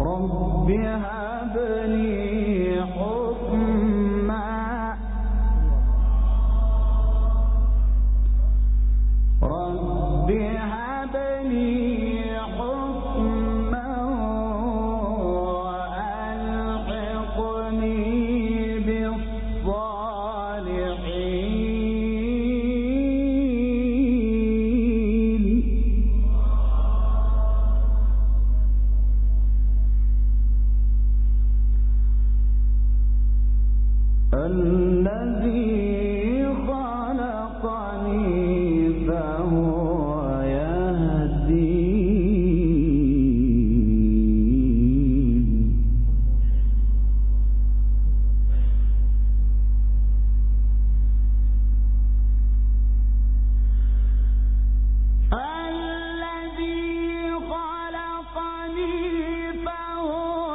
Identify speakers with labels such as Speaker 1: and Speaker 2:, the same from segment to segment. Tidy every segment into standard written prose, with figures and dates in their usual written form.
Speaker 1: رب هب لي حكما رب هب لي حكما وألحقني بالصالحين الذي خلقني فهو يهدين الذي خلقني فهو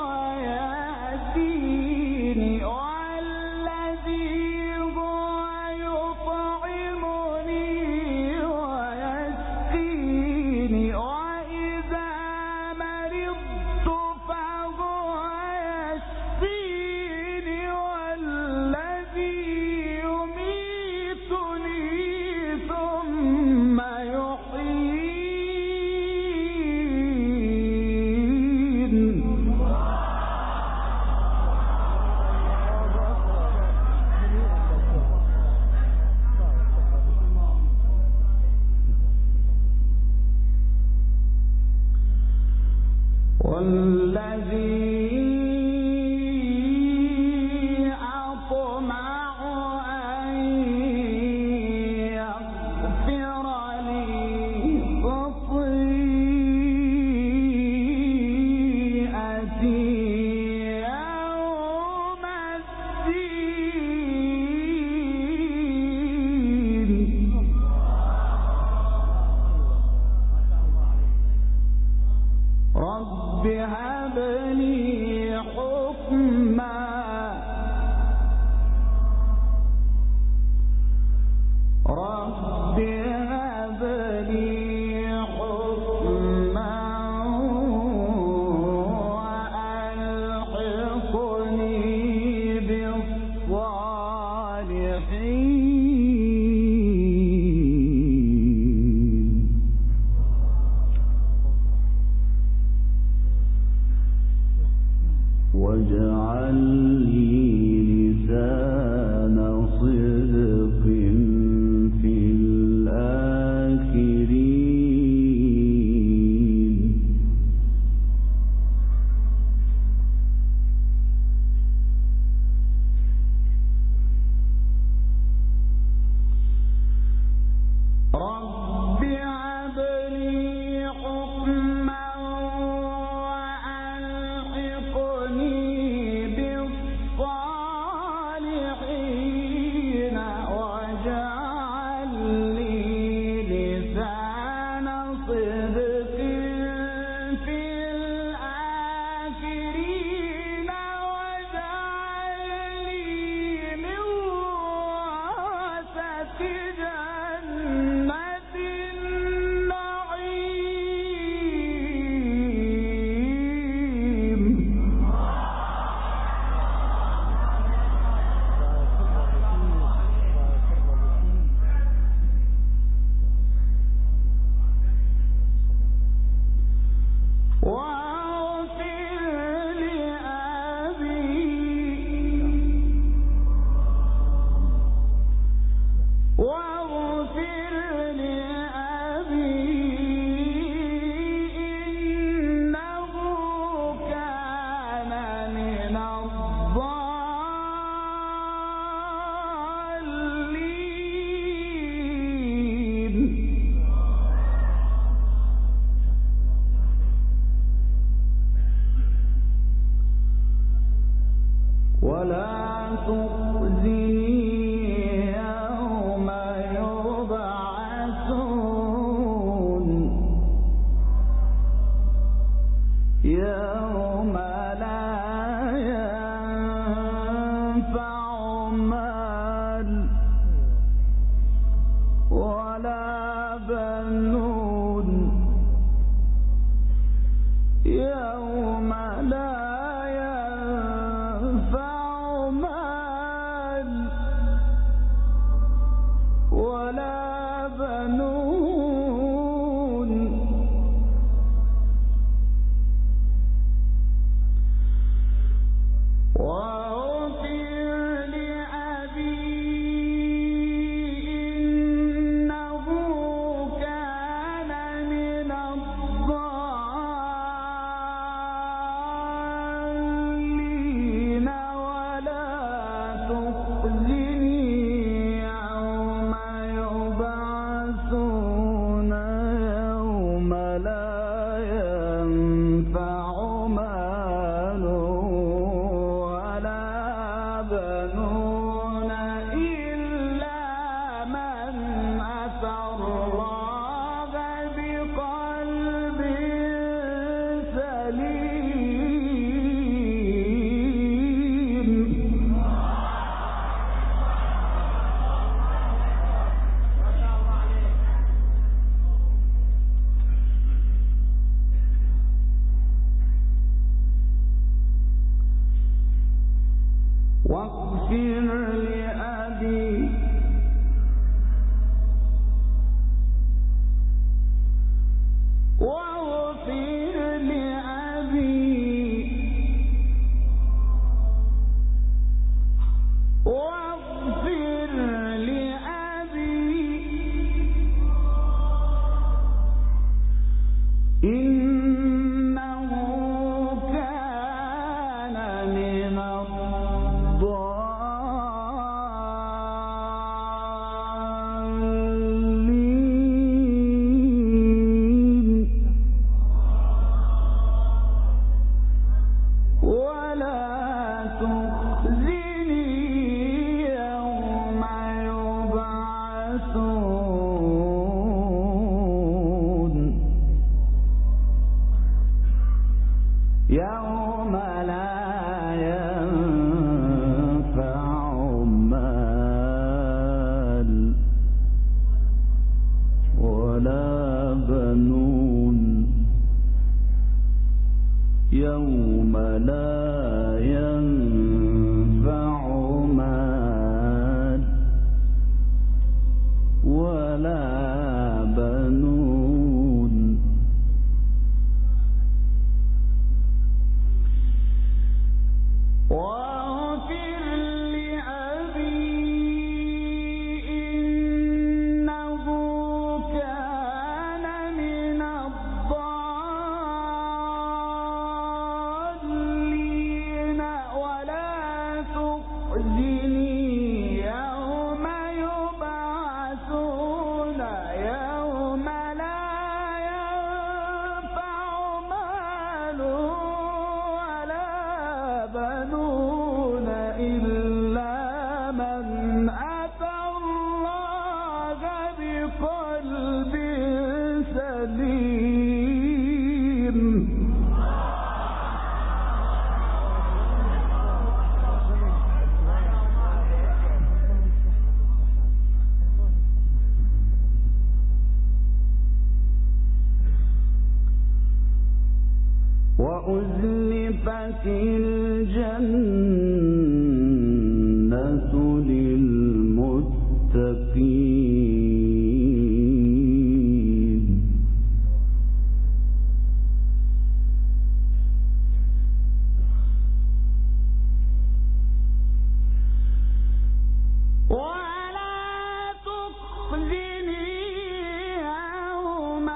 Speaker 1: يهدين والذي أطمع أن يغفر لي خطيئتي يوم الدين رب هب لي حكما رب هب لي حكما وألحقني بالصالحين واجعل لي لسان صدق في الآخرين رب هب لي حكما بالصالحين واجعل لي لسان صدق في الآخرين واجعل لي من ورثة جنة النعيم واغفر لأبي إنه كان من الضالين ولا تخزني يوم يبعثون يوم لا ينفع مال ولا بنون يوم لا ينفع مال ولا بنون واغفر لأبي إنه كان من الضالين ولا تخزني يوم يبعثون يوم لا ينفع مال ولا بنون إلا من أتى الله بقلب سليم. واغفر لأبي واغفر لأبي واغفر لأبي إنه كان من الضالين ولا تخزني يوم يبعثون يوم لا ينفع مال ولا بنون يوم لا ينفع مال ولا بنون واغفر لأبي إنه كان من الضالين ولا تخزني يوم يبعثون يوم لا ينفع مال ولا بنون إلا من أتى الله بقلب سليم. وأزلفت الجنة للمتقين ولا تخزني يوم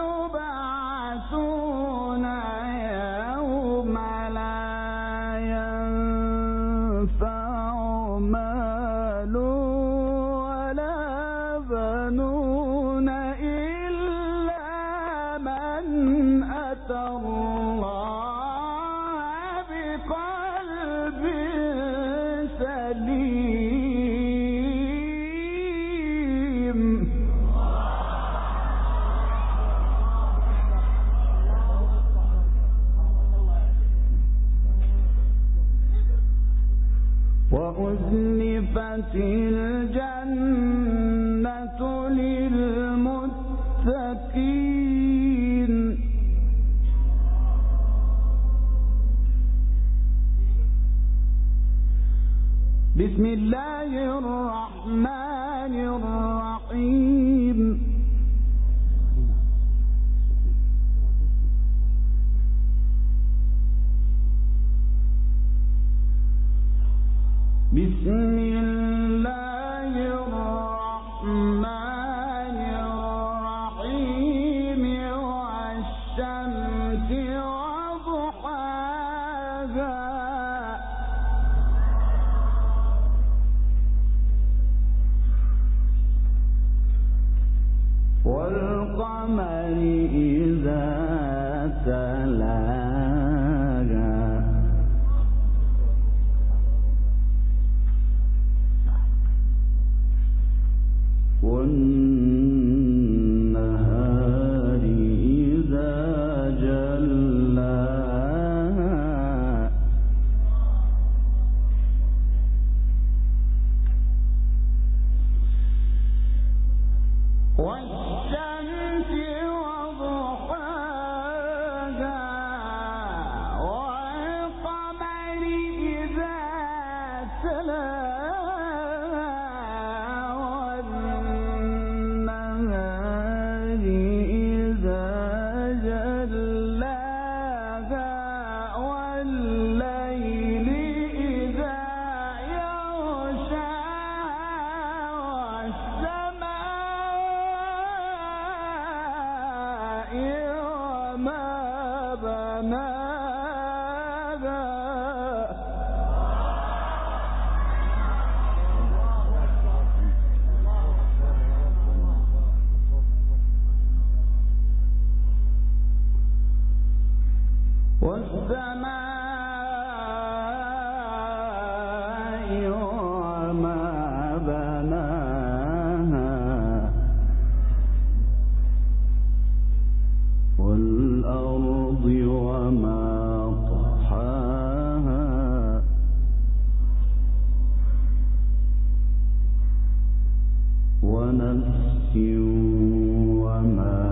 Speaker 1: يبعثون يوم لا ينفع مال ولا بنون إلا من أتى الله بقلب سليم. وأزلفت الجنة للمتقين بسم الله الرحمن الرحيم بسم الله الرحمن الرحيم والشمس وضحاها والقمر إذا تلاها والنهار إذا جلاها والشمس وضحاها والقمر إذا تلاها والنهار إذا جلاها والليل إذا يغشاها والسماء وما بناها والسماء وما بناها والأرض وما طحاها ونفس وما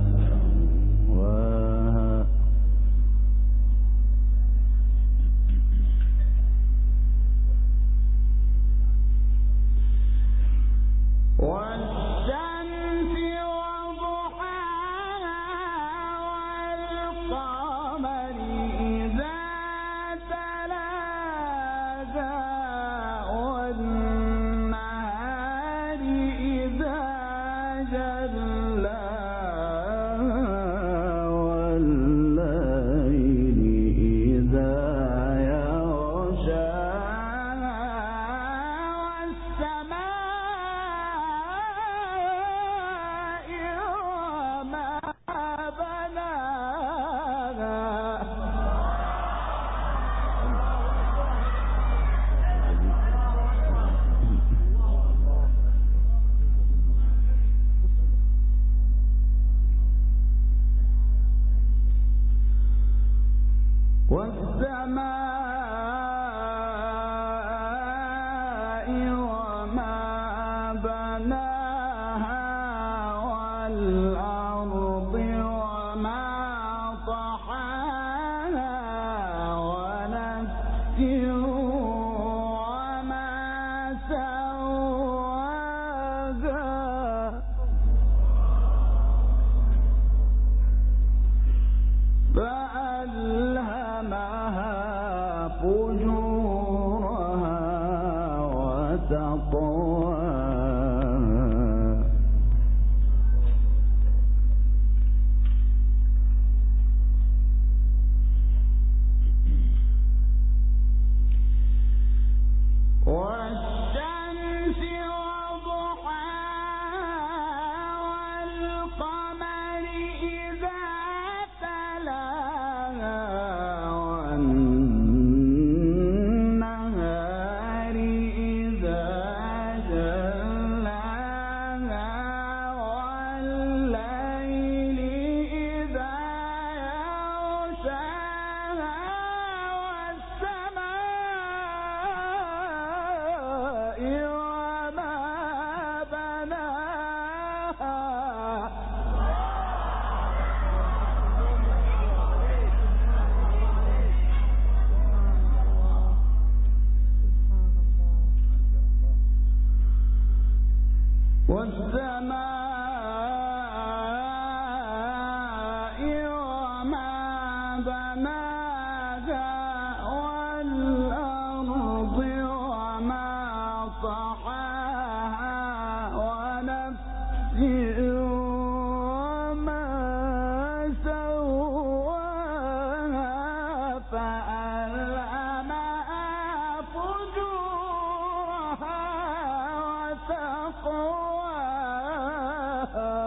Speaker 1: سواها والشمس وضحاها والقمر إذا تلاها والنهار إذا جلاها والليل إذا يغشاها والسماء وما بناها والسماء وما بناها والأرض وما طحاها ونفس وما سواها فألهمها فجورها وتقواها والشمس وضحاها والقمر إذا تلاها والنهار والسماء وما بناها والأرض وما طحاها ونفس وما سواها فألهمها فجورها وتقواها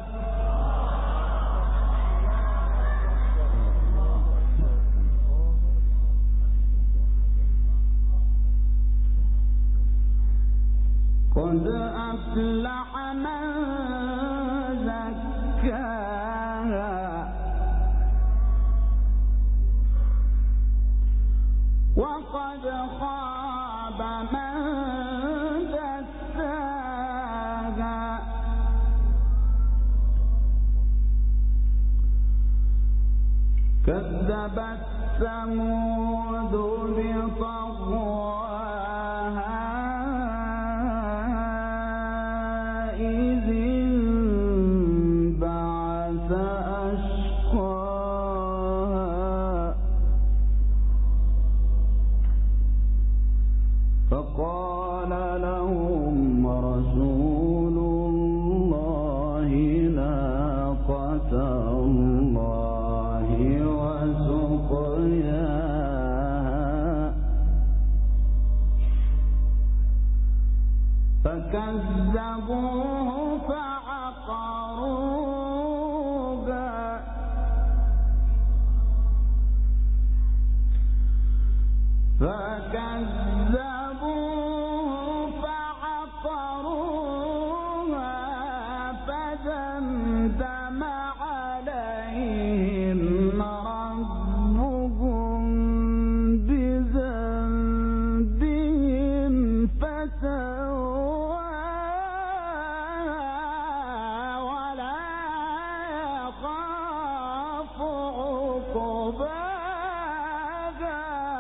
Speaker 1: قد أفلح من زكاها وقد خاب من دساها كذبت ثمود بطغواها إذ انبعث أشقاها فقال لهم رسول الله ناقة الله وسقياها فكذبوه فعقروها فدمدم عليهم ربهم بذنبهم فسواها ولا يخاف عقباها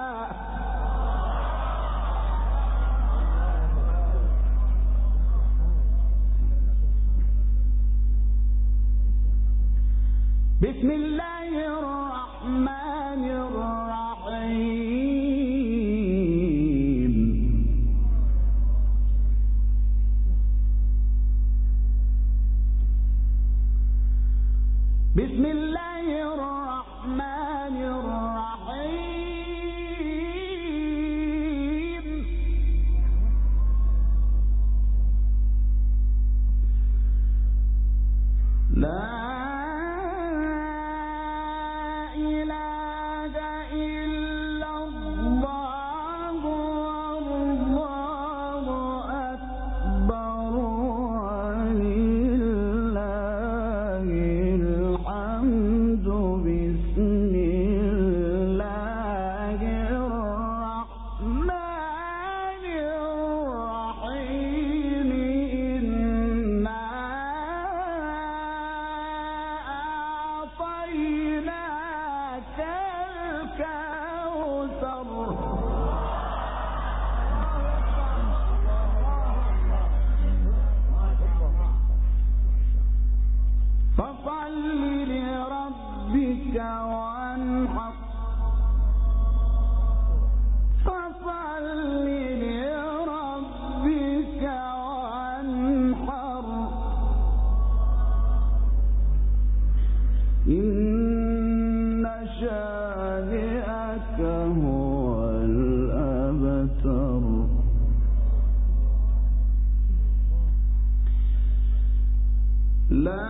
Speaker 1: بسم الله الرحمن الرحيم بسم الله الرحمن الرحيم لا فصل لربك وانحر فصل لربك وانحر إن شانئك هو الأبتر لا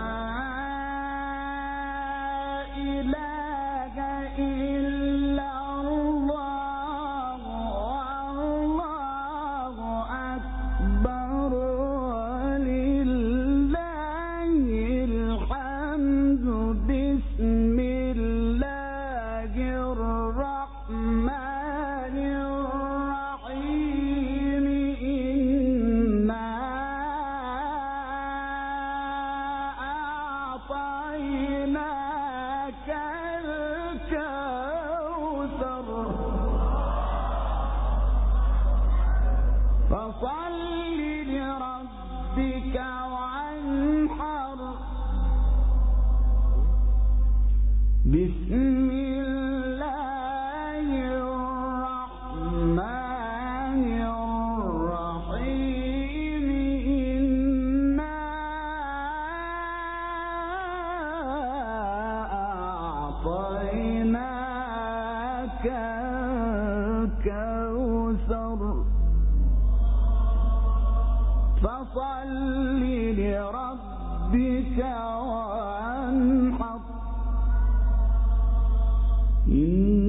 Speaker 1: إله إلا الله والله أكبر ولله الحمد بسم الله الرحمن الرحيم إنا أعطيناك الكوثر بسم الله الرحمن الرحيم إنا أعطيناك الكوثر فصل لربك وانحر إن